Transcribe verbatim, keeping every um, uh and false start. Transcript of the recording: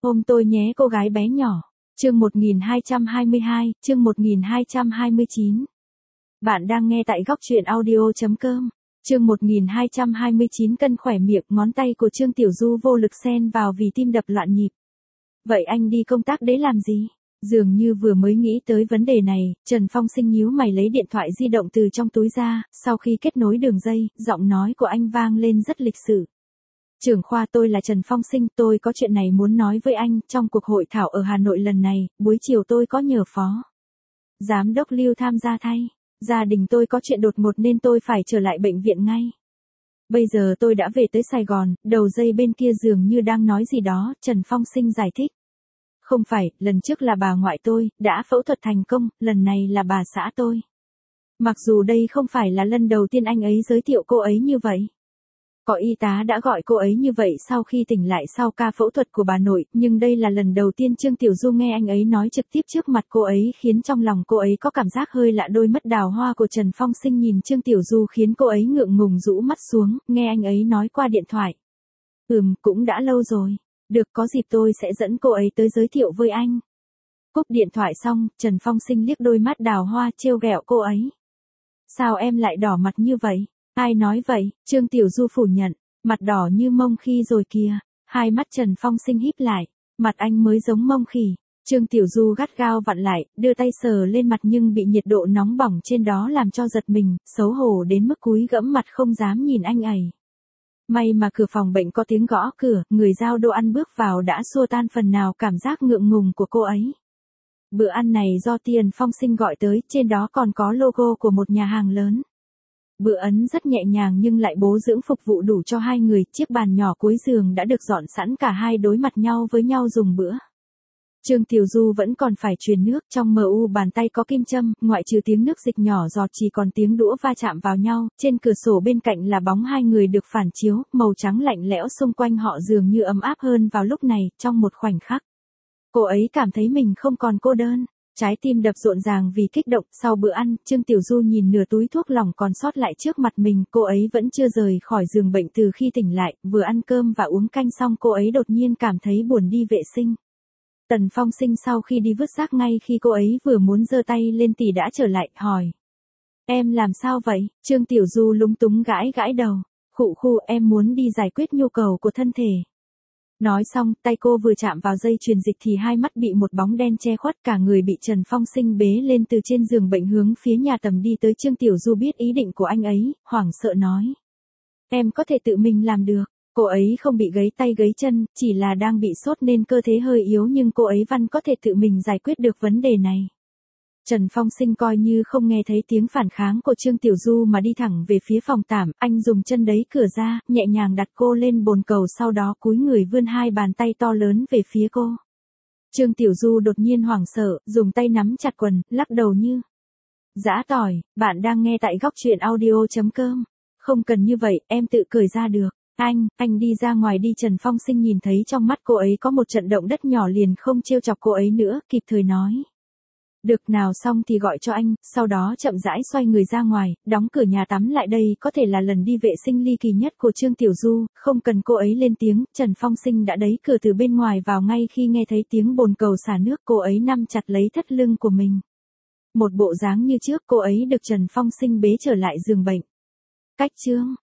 Ôm tôi nhé cô gái bé nhỏ. Chương một nghìn hai trăm hai mươi hai, chương một nghìn hai trăm hai mươi chín. Bạn đang nghe tại góc truyện audio.com. Chương một nghìn hai trăm hai mươi chín cân khỏe miệng, ngón tay của Trương Tiểu Du vô lực xen vào vì tim đập loạn nhịp. Vậy anh đi công tác đấy làm gì? Dường như vừa mới nghĩ tới vấn đề này, Trần Phong Sinh nhíu mày lấy điện thoại di động từ trong túi ra, sau khi kết nối đường dây, giọng nói của anh vang lên rất lịch sự. Trưởng khoa, tôi là Trần Phong Sinh, tôi có chuyện này muốn nói với anh. Trong cuộc hội thảo ở Hà Nội lần này, buổi chiều tôi có nhờ phó giám đốc Lưu tham gia thay. Gia đình tôi có chuyện đột ngột nên tôi phải trở lại bệnh viện ngay. Bây giờ tôi đã về tới Sài Gòn. Đầu dây bên kia dường như đang nói gì đó, Trần Phong Sinh giải thích. Không phải, lần trước là bà ngoại tôi, đã phẫu thuật thành công, lần này là bà xã tôi. Mặc dù đây không phải là lần đầu tiên anh ấy giới thiệu cô ấy như vậy. Có y tá đã gọi cô ấy như vậy sau khi tỉnh lại sau ca phẫu thuật của bà nội, nhưng đây là lần đầu tiên Trương Tiểu Du nghe anh ấy nói trực tiếp trước mặt cô ấy, khiến trong lòng cô ấy có cảm giác hơi lạ. Đôi mắt đào hoa của Trần Phong Sinh nhìn Trương Tiểu Du khiến cô ấy ngượng ngùng rũ mắt xuống, nghe anh ấy nói qua điện thoại. Ừm, cũng đã lâu rồi. Được, có dịp tôi sẽ dẫn cô ấy tới giới thiệu với anh. Cúp điện thoại xong, Trần Phong Sinh liếc đôi mắt đào hoa trêu ghẹo cô ấy. Sao em lại đỏ mặt như vậy? Ai nói vậy? Trương Tiểu Du phủ nhận, mặt đỏ như mông khỉ rồi kìa. Hai mắt Trần Phong Sinh híp lại, mặt anh mới giống mông khỉ. Trương Tiểu Du gắt gao vặn lại, đưa tay sờ lên mặt nhưng bị nhiệt độ nóng bỏng trên đó làm cho giật mình, xấu hổ đến mức cúi gẫm mặt không dám nhìn anh ấy. May mà cửa phòng bệnh có tiếng gõ cửa, người giao đồ ăn bước vào đã xua tan phần nào cảm giác ngượng ngùng của cô ấy. Bữa ăn này do Tiền Phong Sinh gọi tới, trên đó còn có logo của một nhà hàng lớn. Bữa ấn rất nhẹ nhàng nhưng lại bố dưỡng phục vụ đủ cho hai người, chiếc bàn nhỏ cuối giường đã được dọn sẵn, cả hai đối mặt nhau với nhau dùng bữa. Trương Tiểu Du vẫn còn phải truyền nước, trong mờ u bàn tay có kim châm, ngoại trừ tiếng nước dịch nhỏ giọt chỉ còn tiếng đũa va chạm vào nhau, trên cửa sổ bên cạnh là bóng hai người được phản chiếu, màu trắng lạnh lẽo xung quanh họ dường như ấm áp hơn vào lúc này, trong một khoảnh khắc. Cô ấy cảm thấy mình không còn cô đơn. Trái tim đập rộn ràng vì kích động. Sau bữa ăn, Trương Tiểu Du nhìn nửa túi thuốc lỏng còn sót lại trước mặt mình, cô ấy vẫn chưa rời khỏi giường bệnh từ khi tỉnh lại, vừa ăn cơm và uống canh xong cô ấy đột nhiên cảm thấy buồn đi vệ sinh. Tần Phong Sinh sau khi đi vứt rác ngay khi cô ấy vừa muốn giơ tay lên thì đã trở lại, hỏi. Em làm sao vậy? Trương Tiểu Du lúng túng gãi gãi đầu. Khụ khụ, em muốn đi giải quyết nhu cầu của thân thể. Nói xong, tay cô vừa chạm vào dây truyền dịch thì hai mắt bị một bóng đen che khuất, cả người bị Trần Phong Sinh bế lên từ trên giường bệnh hướng phía nhà tắm đi tới. Trương Tiểu Du biết ý định của anh ấy, hoảng sợ nói. Em có thể tự mình làm được. Cô ấy không bị gãy tay gãy chân, chỉ là đang bị sốt nên cơ thể hơi yếu, nhưng cô ấy văn có thể tự mình giải quyết được vấn đề này. Trần Phong Sinh coi như không nghe thấy tiếng phản kháng của Trương Tiểu Du mà đi thẳng về phía phòng tắm, anh dùng chân đẩy cửa ra, nhẹ nhàng đặt cô lên bồn cầu, sau đó cúi người vươn hai bàn tay to lớn về phía cô. Trương Tiểu Du đột nhiên hoảng sợ, dùng tay nắm chặt quần, lắc đầu như giã tỏi. Bạn đang nghe tại góc truyện audio.com. Không cần như vậy, em tự cởi ra được. Anh, anh đi ra ngoài đi. Trần Phong Sinh nhìn thấy trong mắt cô ấy có một trận động đất nhỏ liền không trêu chọc cô ấy nữa, kịp thời nói. Được, nào xong thì gọi cho anh, sau đó chậm rãi xoay người ra ngoài, đóng cửa nhà tắm lại. Đây có thể là lần đi vệ sinh ly kỳ nhất của Trương Tiểu Du, không cần cô ấy lên tiếng, Trần Phong Sinh đã đẩy cửa từ bên ngoài vào ngay khi nghe thấy tiếng bồn cầu xả nước. Cô ấy nắm chặt lấy thắt lưng của mình. Một bộ dáng như trước, cô ấy được Trần Phong Sinh bế trở lại giường bệnh. Cách chương